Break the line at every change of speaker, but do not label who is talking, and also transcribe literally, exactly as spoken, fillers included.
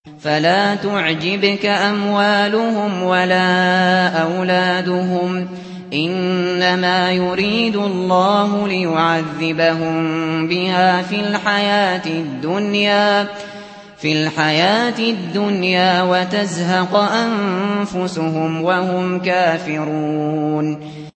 فلا تعجبك أموالهم ولا أولادهم إنما يريد الله ليعذبهم بها في الحياة الدنيا في الحياة الدنيا وتزهق أنفسهم وهم كافرون